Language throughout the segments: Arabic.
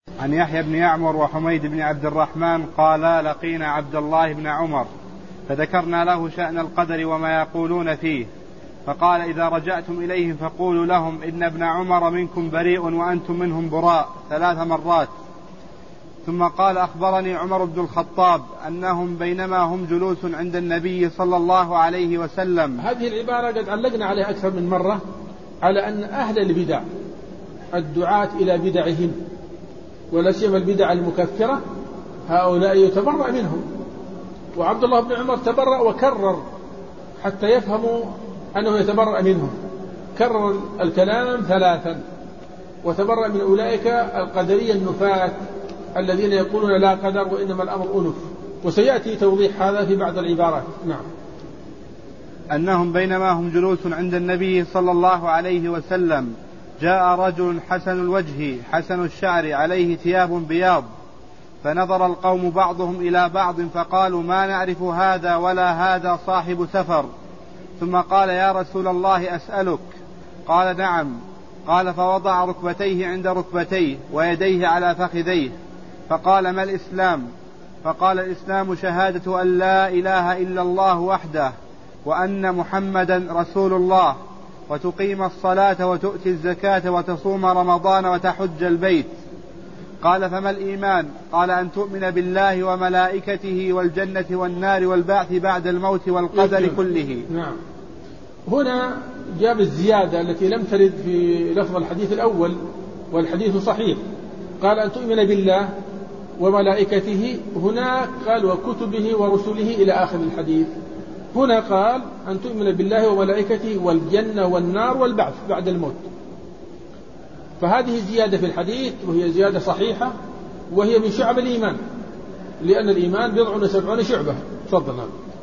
عن يحيى بن يعمر وحميد بن عبد الرحمن قالا لقينا عبد الله بن عمر فذكرنا له شأن القدر وما يقولون فيه، فقال إذا رجعتم إليهم فقولوا لهم إن ابن عمر منكم بريء وأنتم منهم براء 3 مرات. ثم قال أخبرني عمر بن الخطاب أنهم بينما هم جلوس عند النبي صلى الله عليه وسلم. هذه العبارة قد علقنا عليها أكثر من مرة، على أن أهل البدع الدعاة إلى بدعهم ولا سيما البدع المكفرة هؤلاء يتبرأ منهم، وعبد الله بن عمر تبرأ وكرر حتى يفهموا أنه يتبرأ منهم، كرر الكلام 3 وتبرأ من أولئك القدرية النفاة الذين يقولون لا قدر وإنما الأمر أنف، وسيأتي توضيح هذا في بعض العبارات. نعم. أنهم بينما هم جلوس عند النبي صلى الله عليه وسلم جاء رجل حسن الوجه حسن الشعر عليه ثياب بياض، فنظر القوم بعضهم إلى بعض فقالوا ما نعرف هذا ولا هذا صاحب سفر. ثم قال يا رسول الله أسألك؟ قال نعم. قال فوضع ركبتيه عند ركبتيه ويديه على فخذيه، فقال ما الإسلام؟ فقال الإسلام شهادة أن لا إله إلا الله وحده وأن محمدا رسول الله، وتقيم الصلاة وتؤتي الزكاة وتصوم رمضان وتحج البيت. قال فما الإيمان؟ قال أن تؤمن بالله وملائكته والجنة والنار والبعث بعد الموت والقدر كله. نعم. هنا جاب الزيادة التي لم ترد في لفظ الحديث الأول والحديث صحيح، قال أن تؤمن بالله وملائكته، هناك قال وكتبه ورسله إلى آخر الحديث. هنا قال أن تؤمن بالله وملائكته والجنة والنار والبعث بعد الموت، فهذه زيادة في الحديث وهي زيادة صحيحة وهي من شعب الإيمان، لأن الإيمان 70 شعبة. تفضل.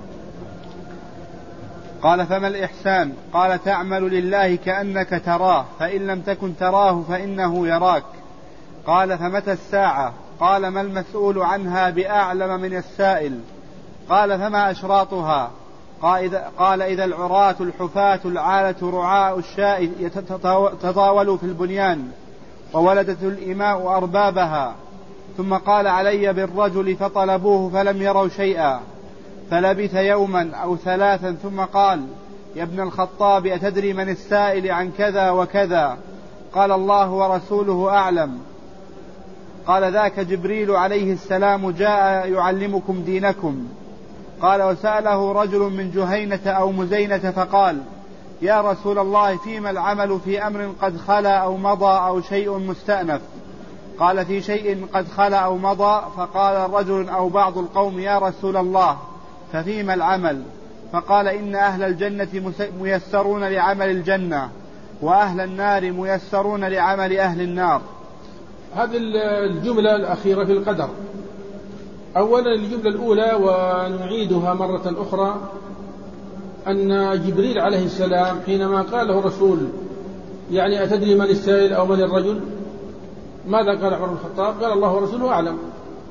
قال فما الإحسان؟ قال تعمل لله كأنك تراه فإن لم تكن تراه فإنه يراك. قال فمتى الساعة؟ قال ما المسؤول عنها بأعلم من السائل. قال فما أشراطها؟ قال إذا العراة الحفاة العالة رعاء الشاء تطاولوا في البنيان وولدت الإماء أربابها. ثم قال علي بالرجل فطلبوه فلم يروا شيئا، فلبث يوما أو 3 ثم قال يا ابن الخطاب أتدري من السائل عن كذا وكذا؟ قال الله ورسوله أعلم. قال ذاك جبريل عليه السلام جاء يعلمكم دينكم. قال وسأله رجل من جهينة أو مزينة فقال يا رسول الله فيما العمل في أمر قد خلا أو مضى أو شيء مستأنف؟ قال في شيء قد خلا أو مضى. فقال رجل أو بعض القوم يا رسول الله ففيما العمل؟ فقال إن أهل الجنة ميسرون لعمل الجنة وأهل النار ميسرون لعمل أهل النار. هذه الجملة الأخيرة في القدر. أولا الجملة الأولى ونعيدها مرة أخرى، أن جبريل عليه السلام حينما قال له الرسول يعني أتدري من السائل أو من الرجل؟ ماذا قال عمر بن الخطاب؟ قال الله ورسوله أعلم.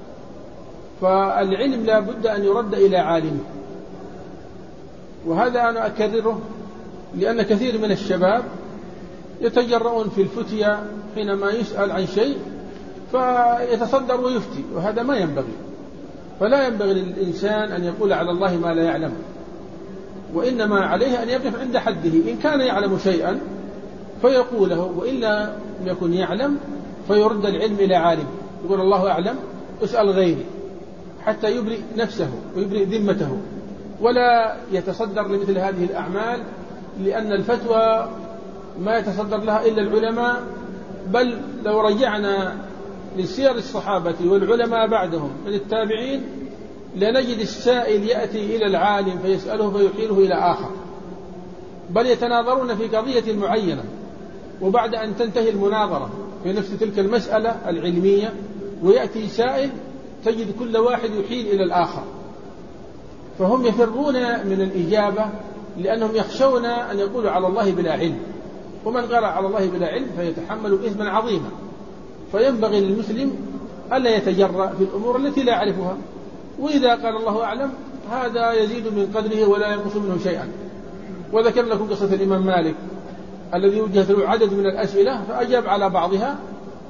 فالعلم لا بد أن يرد إلى عالمه، وهذا أنا أكرره لأن كثير من الشباب يتجرؤون في الفتية حينما يسأل عن شيء فيتصدر ويفتي، وهذا ما ينبغي. فلا ينبغي للإنسان أن يقول على الله ما لا يعلم، وإنما عليه أن يقف عند حده. إن كان يعلم شيئا فيقوله، وإلا يكن يعلم فيرد العلم إلى عالم، يقول الله أعلم اسأل غيري، حتى يبرئ نفسه ويبرئ ذمته، ولا يتصدر لمثل هذه الأعمال، لأن الفتوى ما يتصدر لها إلا العلماء. بل لو رجعنا لسير الصحابة والعلماء بعدهم من التابعين لنجد السائل يأتي إلى العالم فيسأله فيحيله إلى آخر، بل يتناظرون في قضية معينة، وبعد أن تنتهي المناظرة في نفس تلك المسألة العلمية ويأتي سائل تجد كل واحد يحيل إلى الآخر. فهم يفرون من الإجابة لأنهم يخشون أن يقولوا على الله بلا علم، ومن قال على الله بلا علم فيتحمل إثما عظيما. فينبغي للمسلم ألا يتجرأ في الأمور التي لا يعرفها، وإذا قال الله أعلم هذا يزيد من قدره ولا ينقص منه شيئا. وذكر لكم قصة الإمام مالك الذي وجهت له عدد من الأسئلة فأجاب على بعضها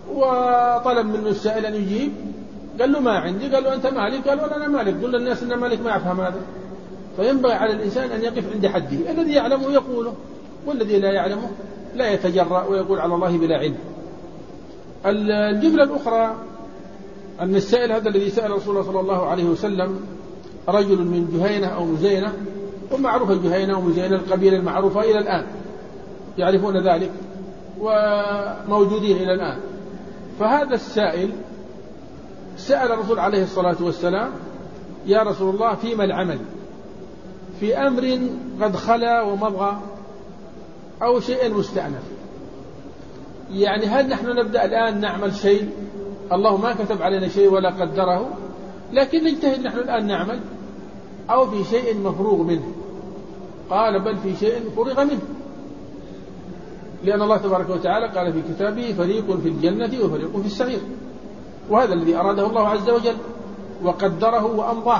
وطلب منه السائل أن يجيب، قال له ما عندي، قال له أنت مالك، قال له أنا مالك، قل للناس أن مالك ما يفهم هذا. فينبغي على الإنسان أن يقف عند حده، الذي يعلمه يقوله، والذي لا يعلمه لا يتجرأ ويقول على الله بلا علم. الجملة الأخرى أن السائل هذا الذي سأل رسول الله صلى الله عليه وسلم رجل من جهينة أو مزينة، ومعروفة جهينة ومزينة القبيلة المعروفة إلى الآن، يعرفون ذلك وموجودين إلى الآن. فهذا السائل سأل الرسول عليه الصلاة والسلام: يا رسول الله فيما العمل؟ في أمر قد خلا ومضى أو شيء مستأنف. يعني هل نحن نبدأ الآن نعمل شيء الله ما كتب علينا شيء ولا قدره، لكن نجتهد نحن الآن نعمل، أو في شيء مفروغ منه؟ قال: بل في شيء فرغ منه، لأن الله تبارك وتعالى قال في كتابه: فريق في الجنة وفريق في السعير. وهذا الذي أراده الله عز وجل وقدره وأمضاه،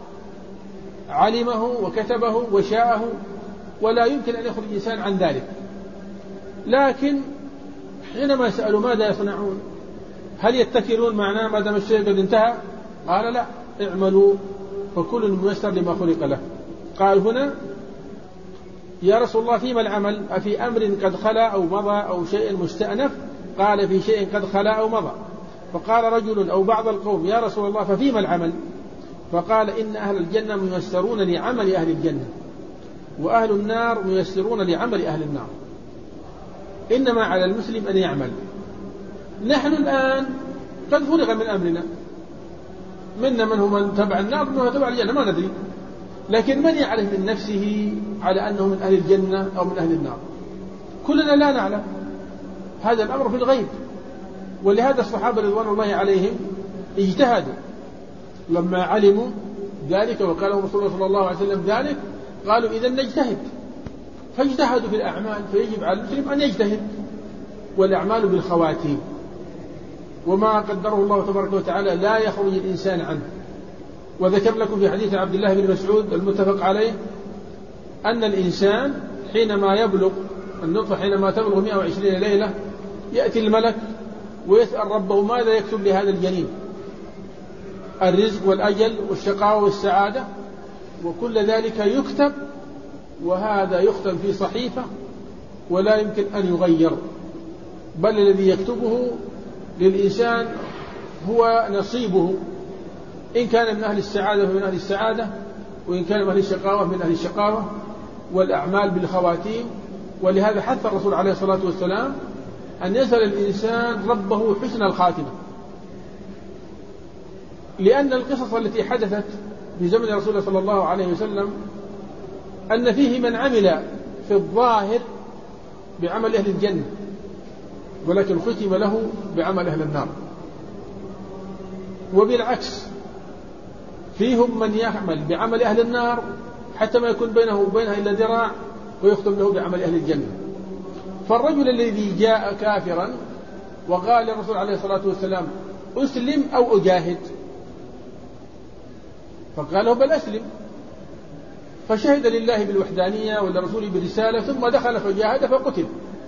علمه وكتبه وشاءه، ولا يمكن أن يخرج الإنسان عن ذلك. لكن حينما سألوا ماذا يصنعون؟ هل يتكلون معنا ما دام الشيء قد انتهى؟ قال: لا، اعملوا فكل ميسر لما خلق له. قال هنا: يا رسول الله فيما العمل؟ أفي أمر قد خلا أو مضى أو شيء مستأنف؟ قال: في شيء قد خلا أو مضى. فقال رجل أو بعض القوم: يا رسول الله ففيما العمل؟ فقال: إن أهل الجنة ميسرون لعمل أهل الجنة، وأهل النار ميسرون لعمل أهل النار، إنما على المسلم أن يعمل. نحن الآن قد فرغ من أمرنا، منا من هو من تبع النار ومن هو تبع الجنة ما ندري، لكن من يعرف من نفسه على أنه من أهل الجنة أو من أهل النار؟ كلنا لا نعلم، هذا الأمر في الغيب. ولهذا الصحابة رضوان الله عليهم اجتهدوا لما علموا ذلك وقال لهم رسول الله صلى الله عليه وسلم ذلك، قالوا: إذا نجتهد. فاجتهدوا في الأعمال، فيجب على المسلم أن يجتهد، والأعمال بالخواتيم، وما قدره الله تبارك وتعالى لا يخرج الإنسان عنه. وذكر لكم في حديث عبد الله بن مسعود المتفق عليه أن الإنسان حينما يبلغ النطفة، حينما تبلغ 120 ليلة، يأتي الملك ويسأل ربه ماذا يكتب لهذا الجنين، الرزق والأجل والشقاوة والسعادة، وكل ذلك يكتب، وهذا يختم في صحيفة ولا يمكن أن يغير، بل الذي يكتبه للإنسان هو نصيبه، إن كان من أهل السعادة فمن أهل السعادة، وإن كان من أهل الشقاوة من أهل الشقاوة، والأعمال بالخواتيم. ولهذا حث الرسول عليه الصلاة والسلام أن يسأل الإنسان ربه حسن الخاتمة، لأن القصص التي حدثت في زمن رسول الله صلى الله عليه وسلم أن فيه من عمل في الظاهر بعمل أهل الجنة، ولكن ختم له بعمل أهل النار. وبالعكس فيهم من يعمل بعمل أهل النار حتى ما يكون بينه وبينها إلا ذراع، ويختم له بعمل أهل الجنة. فالرجل الذي جاء كافرا وقال للرسول عليه الصلاة والسلام: أسلم أو أجاهد؟ فقال له: بل أسلم. فشهد لله بالوحدانية ولرسوله بالرسالة، ثم دخل فجاهد فقتل.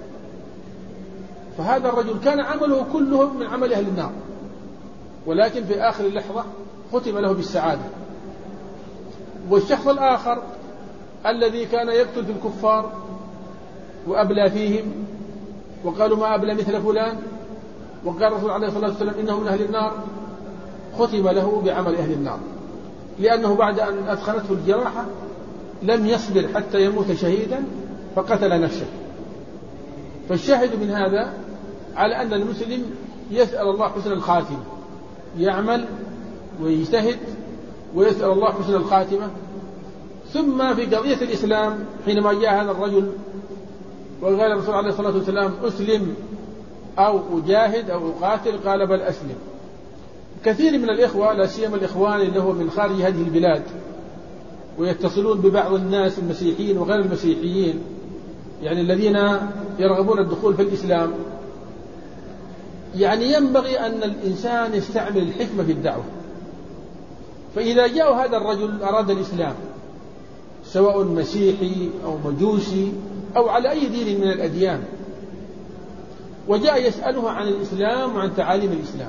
فهذا الرجل كان عمله كله من عمل أهل النار، ولكن في آخر اللحظة ختم له بالسعادة. والشخص الآخر الذي كان يقتل في الكفار وأبلى فيهم، وقالوا: ما أبلى مثل فلان، وقال الرسول عليه الصلاة والسلام إنه من أهل النار، ختم له بعمل أهل النار، لأنه بعد أن أدخلته الجراحة لم يصبر حتى يموت شهيدا فقتل نفسه. فالشاهد من هذا على أن المسلم يسأل الله حسن الخاتمة، يعمل ويجتهد ويسأل الله حسن الخاتمة. ثم في قضية الإسلام حينما جاء هذا الرجل وقال الرسول عليه الصلاة والسلام: أسلم أو أجاهد أو أقاتل؟ قال: بل أسلم. كثير من الإخوة، لا سيما الإخوان اللي هو من خارج هذه البلاد ويتصلون ببعض الناس المسيحيين وغير المسيحيين، يعني الذين يرغبون الدخول في الإسلام، يعني ينبغي أن الإنسان يستعمل الحكمة في الدعوة. فإذا جاء هذا الرجل أراد الإسلام، سواء مسيحي أو مجوسي أو على أي دين من الأديان، وجاء يسأله عن الإسلام وعن تعاليم الإسلام،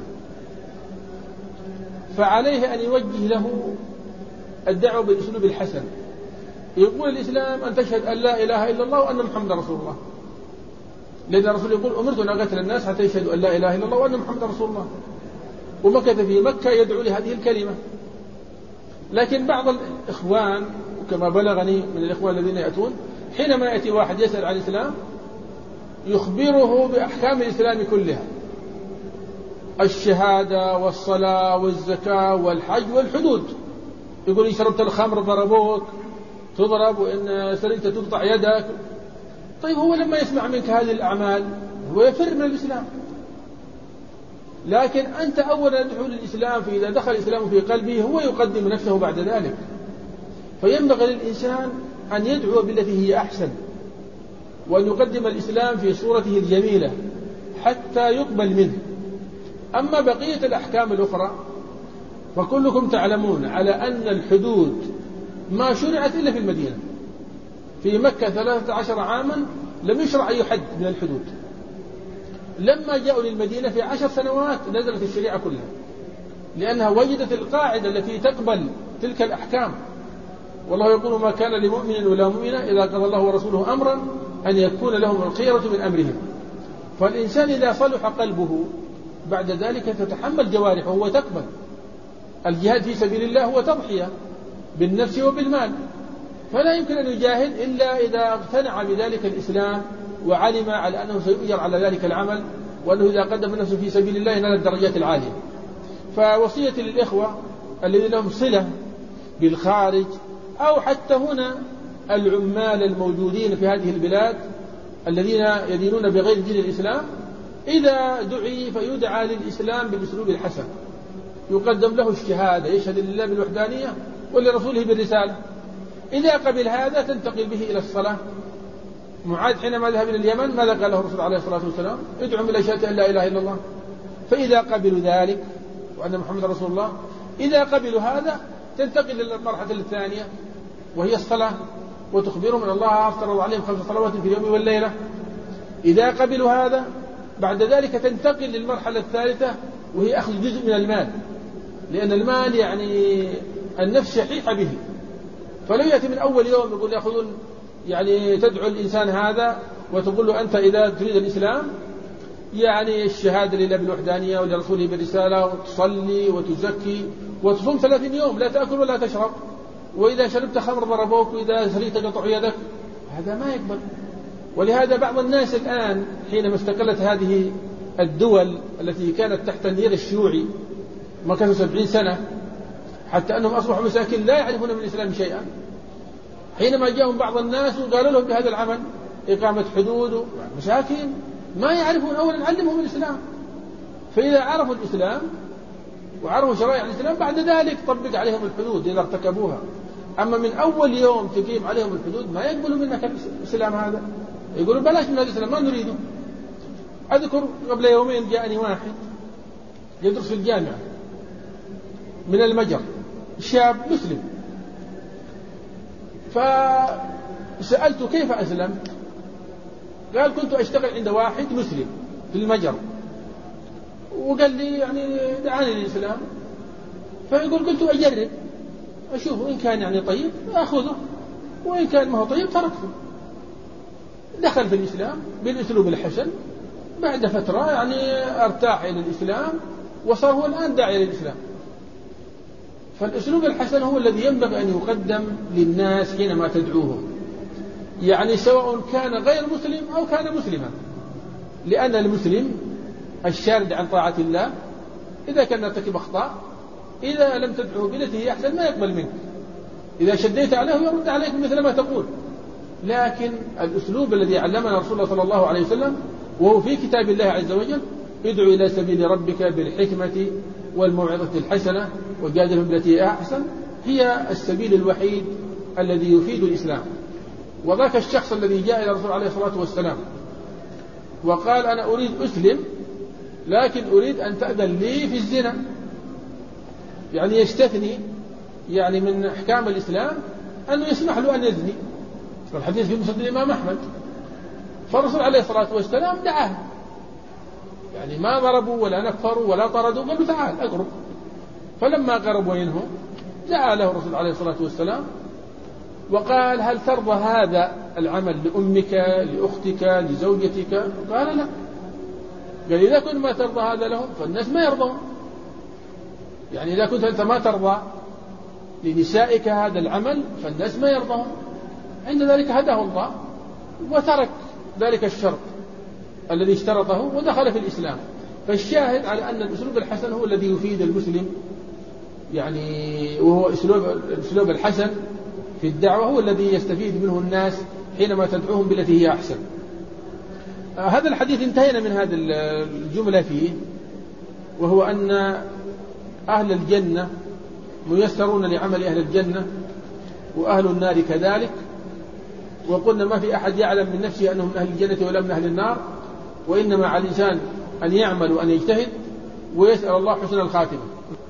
فعليه أن يوجه له الدعوة بالأسلوب الحسن. يقول الإسلام أن تشهد أن لا إله إلا الله وأن محمد رسول الله، لأن الرسول يقول أمرت أن أقتل الناس حتى يشهدوا أن لا إله إلا الله وأن محمد رسول الله، ومكث في مكة يدعو لهذه الكلمة. لكن بعض الإخوان كما بلغني من الإخوان الذين يأتون، حينما يأتي واحد يسأل عن الإسلام يخبره بأحكام الإسلام كلها، الشهادة والصلاة والزكاة والحج والحدود. يقول إن شربت الخمر ضربوك تضرب، وإن سرقت تقطع يدك. طيب هو لما يسمع منك هذه الأعمال هو يفر من الإسلام. لكن أنت أولا تدعو للإسلام، فإذا دخل الإسلام في قلبه هو يقدم نفسه بعد ذلك. فينبغي للإنسان أن يدعو بالتي هي أحسن، وأن يقدم الإسلام في صورته الجميلة حتى يقبل منه. أما بقية الأحكام الأخرى فكلكم تعلمون على أن الحدود ما شرعت إلا في المدينة. في مكة 13 عاما لم يشرع أي حد من الحدود. لما جاءوا للمدينة في 10 سنوات نزلت الشريعة كلها، لأنها وجدت القاعدة التي تقبل تلك الأحكام. والله يقول ما كان لمؤمن ولا مؤمنة إذا قضى الله ورسوله أمرا أن يكون لهم الخيرة من أمرهم. فالإنسان إذا صلح قلبه بعد ذلك تتحمل جوارحه وتقبل. الجهاد في سبيل الله هو تضحية بالنفس وبالمال، فلا يمكن أن يجاهد إلا إذا اقتنع بذلك الإسلام وعلم على أنه سيؤجر على ذلك العمل، وأنه إذا قدم نفسه في سبيل الله ينال الدرجات العالية. فوصيتي للإخوة الذين لهم صلة بالخارج أو حتى هنا العمال الموجودين في هذه البلاد الذين يدينون بغير دين الإسلام، إذا دعي فيدعى للإسلام بالأسلوب الحسن، يقدم له الشهادة، يشهد لله بالوحدانية ولرسوله بالرسالة. إذا قبل هذا تنتقل به إلى الصلاة. معاذ حينما ذهب إلى اليمن ماذا قال له الرسول عليه الصلاة والسلام؟ ادعوا إلى شهادة أن لا إله إلا الله. فإذا قبلوا ذلك وأن محمد رسول الله، إذا قبلوا هذا تنتقل إلى المرحلة الثانية وهي الصلاة، وتخبرهم أن الله افترض عليهم 5 صلوات في اليوم والليلة. إذا قبلوا هذا بعد ذلك تنتقل للمرحلة الثالثة وهي أخذ جزء من المال، لأن المال يعني النفس شحيحة به. فلو يأتي من أول يوم يقول يأخذون يعني تدعو الإنسان هذا وتقول له أنت إذا تريد الإسلام يعني الشهادة لله بالوحدانية ولرسوله بالرسالة، وتصلي وتزكي وتصوم 30 يوم لا تأكل ولا تشرب، وإذا شربت خمر ضربوك، وإذا سرقت قطع يدك، هذا ما يقبل. ولهذا بعض الناس الآن حينما استقلت هذه الدول التي كانت تحت النير الشيوعي مكثوا 70 سنة حتى أنهم أصبحوا مساكين لا يعرفون من الإسلام شيئا، حينما جاءهم بعض الناس وقالوا لهم بهذا العمل إقامة حدود، مساكين ما يعرفون. أولا علمهم الإسلام، فإذا عرفوا الإسلام وعرفوا شرائع الإسلام بعد ذلك طبق عليهم الحدود إذا ارتكبوها. أما من أول يوم تقيم عليهم الحدود ما يقبلوا منك الإسلام هذا، يقولوا بلاش من هذا الإسلام ما نريده. أذكر قبل يومين جاءني واحد يدرس في الجامعة من المجر، شاب مسلم، فسألته كيف أسلمت؟ قال كنت أشتغل عند واحد مسلم في المجر، وقال لي يعني دعاني للإسلام، فيقول قلت أجرب أشوفه إن كان يعني طيب أخذه، وإن كان ما هو طيب تركته. دخل في الإسلام بالأسلوب الحسن، بعد فترة يعني ارتاح إلى الإسلام وصار هو الآن داعي للإسلام. فالأسلوب الحسن هو الذي ينبغي أن يقدم للناس حينما تدعوهم، يعني سواء كان غير مسلم أو كان مسلما، لأن المسلم الشارد عن طاعة الله إذا كان يرتكب أخطاء إذا لم تدعوه بالتي هي أحسن ما يقبل منك، إذا شديت عليه يرد عليك مثل ما تقول. لكن الأسلوب الذي علمنا رسول الله صلى الله عليه وسلم وهو في كتاب الله عز وجل، ادعو إلى سبيل ربك بالحكمة والموعظة الحسنة وجادلهم بالتي هي أحسن، هي السبيل الوحيد الذي يفيد الإسلام. وذاك الشخص الذي جاء إلى الرسول عليه الصلاة والسلام وقال أنا أريد أسلم لكن أريد أن تأذن لي في الزنا، يعني يستثني يعني من أحكام الإسلام أنه يسمح له أن يزني، الحديث في مسند الإمام أحمد. فالرسول عليه الصلاة والسلام دعاه يعني ما ضربوا ولا نفروا ولا طردوا، قالوا تعال اقرب. فلما قربوا منه جاء له الرسول عليه الصلاة والسلام وقال هل ترضى هذا العمل لأمك لأختك لزوجتك؟ قال لا. قال إذا كنت ما ترضى هذا لهم فالناس ما يرضون. يعني إذا كنت أنت ما ترضى لنسائك هذا العمل فالناس ما يرضون. عند ذلك هداه الله وترك ذلك الشرط الذي اشترطه ودخل في الإسلام. فالشاهد على أن الأسلوب الحسن هو الذي يفيد المسلم، يعني وهو الأسلوب الحسن في الدعوة هو الذي يستفيد منه الناس حينما تدعوهم بالتي هي أحسن. هذا الحديث انتهينا من هذه الجملة فيه، وهو أن أهل الجنة ميسرون لعمل أهل الجنة وأهل النار كذلك. وقلنا ما في أحد يعلم من نفسه أنه من أهل الجنة ولا من أهل النار، وإنما على الإنسان أن يعمل وأن يجتهد ويسأل الله حسن الخاتمة.